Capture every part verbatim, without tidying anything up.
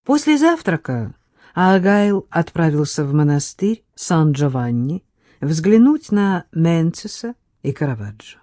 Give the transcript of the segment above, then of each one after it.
После завтрака Аргайл отправился в монастырь Сан-Джованни взглянуть на Менциса и Караваджо.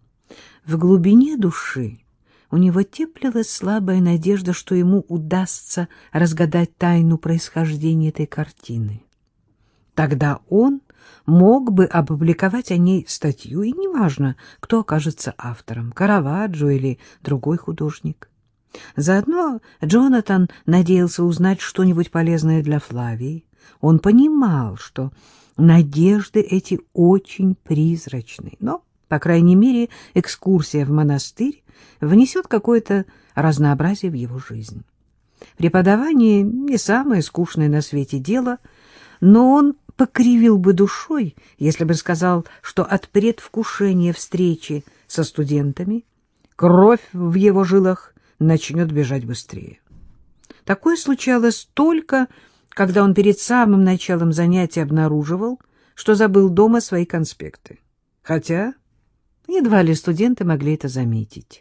В глубине души у него теплилась слабая надежда, что ему удастся разгадать тайну происхождения этой картины. Тогда он мог бы опубликовать о ней статью, и неважно, кто окажется автором, Караваджо или другой художник. Заодно Джонатан надеялся узнать что-нибудь полезное для Флавии. Он понимал, что надежды эти очень призрачны, но, по крайней мере, экскурсия в монастырь внесет какое-то разнообразие в его жизнь. Преподавание не самое скучное на свете дело, но он покривил бы душой, если бы сказал, что от предвкушения встречи со студентами кровь в его жилах начнет бежать быстрее. Такое случалось только, когда он перед самым началом занятия обнаруживал, что забыл дома свои конспекты. Хотя едва ли студенты могли это заметить.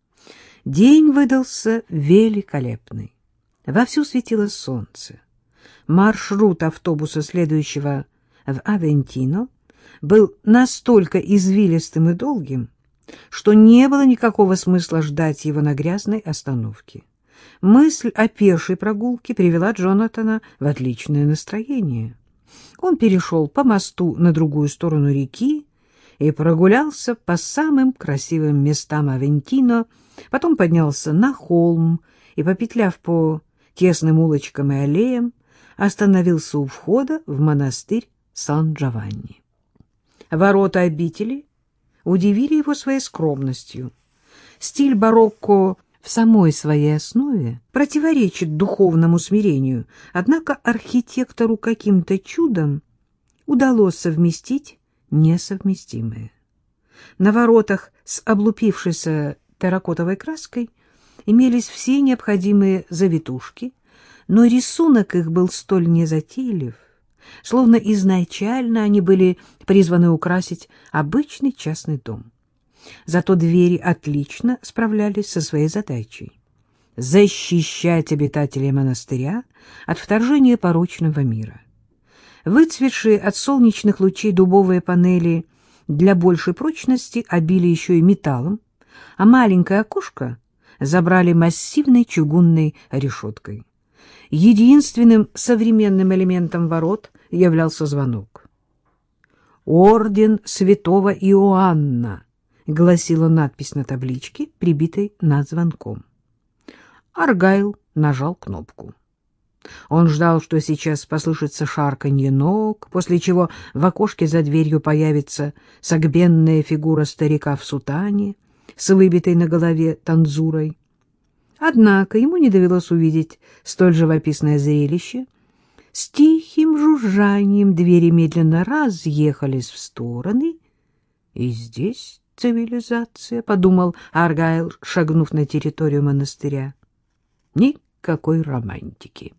День выдался великолепный. Вовсю светило солнце. Маршрут автобуса, следующего в Авентино, был настолько извилистым и долгим, что не было никакого смысла ждать его на грязной остановке. Мысль о пешей прогулке привела Джонатана в отличное настроение. Он перешел по мосту на другую сторону реки и прогулялся по самым красивым местам Авентино, потом поднялся на холм и, попетляв по тесным улочкам и аллеям, остановился у входа в монастырь Сан-Джованни. Ворота обители удивили его своей скромностью. Стиль барокко в самой своей основе противоречит духовному смирению, однако архитектору каким-то чудом удалось совместить несовместимое. На воротах с облупившейся терракотовой краской имелись все необходимые завитушки, но рисунок их был столь незатейлив, словно изначально они были призваны украсить обычный частный дом. Зато двери отлично справлялись со своей задачей — защищать обитателей монастыря от вторжения порочного мира. Выцветшие от солнечных лучей дубовые панели для большей прочности обили еще и металлом, а маленькое окошко забрали массивной чугунной решеткой. Единственным современным элементом ворот являлся звонок. «Орден святого Иоанна», — гласила надпись на табличке, прибитой над звонком. Аргайл нажал кнопку. Он ждал, что сейчас послышится шарканье ног, после чего в окошке за дверью появится согбенная фигура старика в сутане с выбитой на голове танзурой. Однако ему не довелось увидеть столь живописное зрелище. С тихим жужжанием двери медленно разъехались в стороны. И здесь цивилизация, — подумал Аргайл, шагнув на территорию монастыря. Никакой романтики.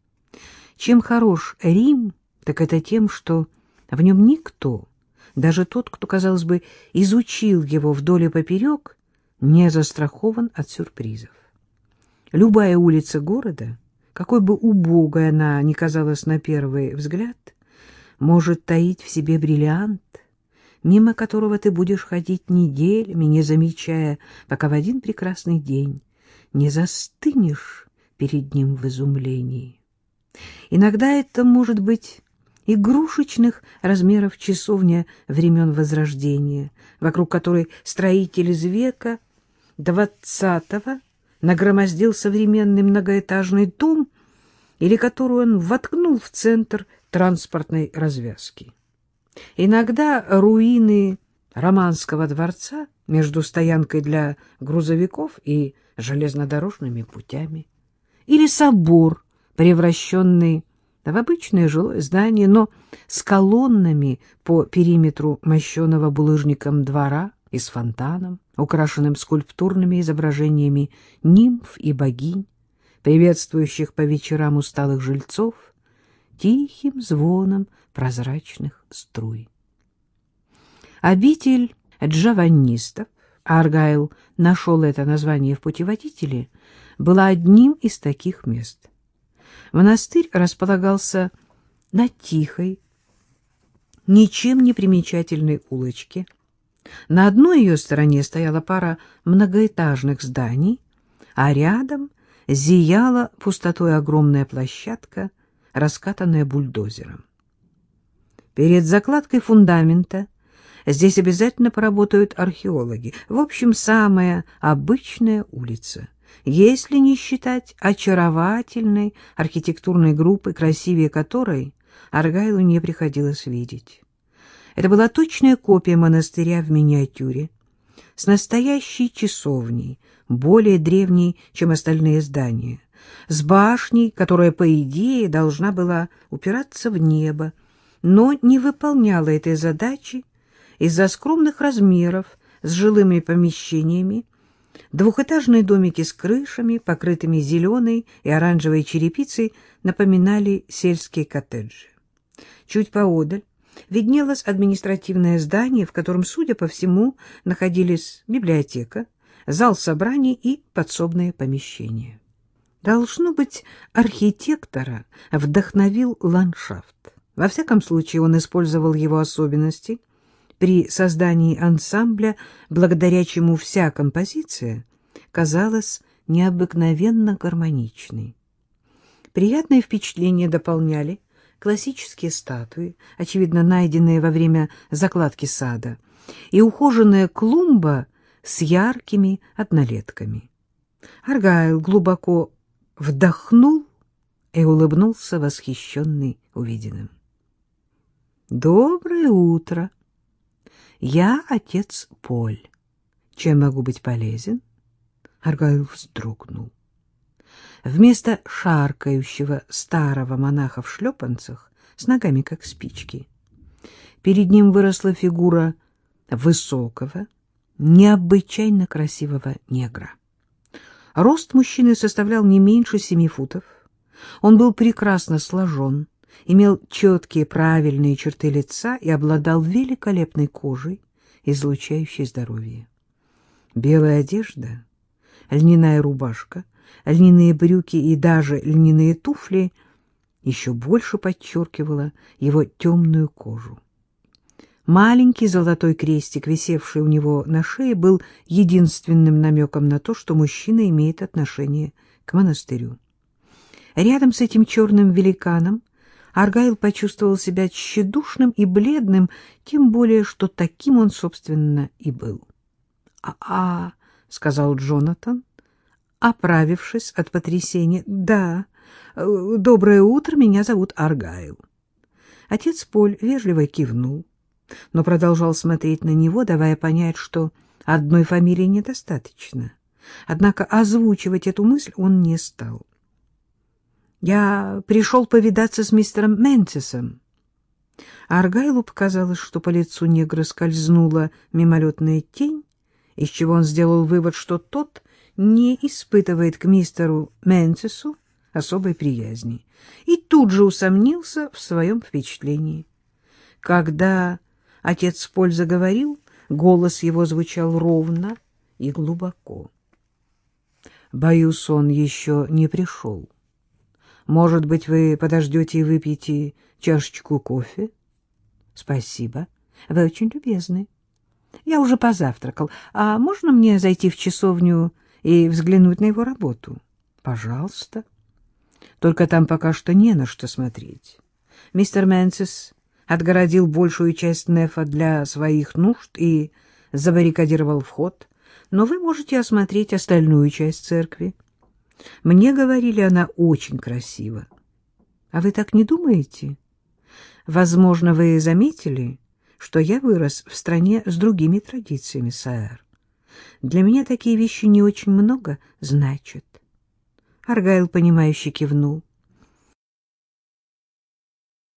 Чем хорош Рим, так это тем, что в нем никто, даже тот, кто, казалось бы, изучил его вдоль и поперек, не застрахован от сюрпризов. Любая улица города, какой бы убогой она ни казалась на первый взгляд, может таить в себе бриллиант, мимо которого ты будешь ходить неделями, не замечая, пока в один прекрасный день не застынешь перед ним в изумлении. Иногда это может быть игрушечных размеров часовня времен Возрождения, вокруг которой строитель из века двадцатого нагромоздил современный многоэтажный дом, или которую он воткнул в центр транспортной развязки. Иногда руины Романского дворца между стоянкой для грузовиков и железнодорожными путями, или собор, превращенный в обычное жилое здание, но с колоннами по периметру мощеного булыжником двора и с фонтаном, украшенным скульптурными изображениями нимф и богинь, приветствующих по вечерам усталых жильцов тихим звоном прозрачных струй. Обитель джованнистов, Аргайл нашел это название в путеводителе, была одним из таких мест. Монастырь располагался на тихой, ничем не примечательной улочке. На одной ее стороне стояла пара многоэтажных зданий, а рядом зияла пустотой огромная площадка, раскатанная бульдозером. Перед закладкой фундамента здесь обязательно поработают археологи. В общем, самая обычная улица, если не считать очаровательной архитектурной группы, красивее которой Аргайлу не приходилось видеть. Это была точная копия монастыря в миниатюре, с настоящей часовней, более древней, чем остальные здания, с башней, которая, по идее, должна была упираться в небо, но не выполняла этой задачи из-за скромных размеров с жилыми помещениями. Двухэтажные домики с крышами, покрытыми зеленой и оранжевой черепицей, напоминали сельские коттеджи. Чуть поодаль виднелось административное здание, в котором, судя по всему, находились библиотека, зал собраний и подсобные помещения. Должно быть, архитектора вдохновил ландшафт. Во всяком случае, он использовал его особенности при создании ансамбля, благодаря чему вся композиция казалась необыкновенно гармоничной. Приятное впечатление дополняли классические статуи, очевидно, найденные во время закладки сада, и ухоженная клумба с яркими однолетками. Аргайл глубоко вдохнул и улыбнулся, восхищенный увиденным. «Доброе утро! Я отец Поль. Чем могу быть полезен?» Аргайл вздрогнул. Вместо шаркающего старого монаха в шлепанцах, с ногами как спички, перед ним выросла фигура высокого, необычайно красивого негра. Рост мужчины составлял не меньше семи футов. Он был прекрасно сложен, имел четкие правильные черты лица и обладал великолепной кожей, излучающей здоровье. Белая одежда, льняная рубашка, льняные брюки и даже льняные туфли еще больше подчеркивала его темную кожу. Маленький золотой крестик, висевший у него на шее, был единственным намеком на то, что мужчина имеет отношение к монастырю. Рядом с этим черным великаном Аргайл почувствовал себя тщедушным и бледным, тем более, что таким он, собственно, и был. «А-а», — сказал Джонатан, оправившись от потрясения. «Да, доброе утро, меня зовут Аргайл». Отец Поль вежливо кивнул, но продолжал смотреть на него, давая понять, что одной фамилии недостаточно. Однако озвучивать эту мысль он не стал. «Я пришел повидаться с мистером Ментисом». Аргайлу показалось, что по лицу негра скользнула мимолетная тень, из чего он сделал вывод, что тот не испытывает к мистеру Ментису особой приязни, и тут же усомнился в своем впечатлении. Когда отец Поль заговорил, голос его звучал ровно и глубоко. «Боюсь, он еще не пришел. Может быть, вы подождете и выпьете чашечку кофе?» «Спасибо, вы очень любезны. Я уже позавтракал. А можно мне зайти в часовню и взглянуть на его работу?» «Пожалуйста. Только там пока что не на что смотреть. Мистер Ментис отгородил большую часть нефа для своих нужд и забаррикадировал вход, но вы можете осмотреть остальную часть церкви. Мне говорили, она очень красива. А вы так не думаете? Возможно, вы заметили, что я вырос в стране с другими традициями, сэр. Для меня такие вещи не очень много значат». Аргайл, понимающе кивнул.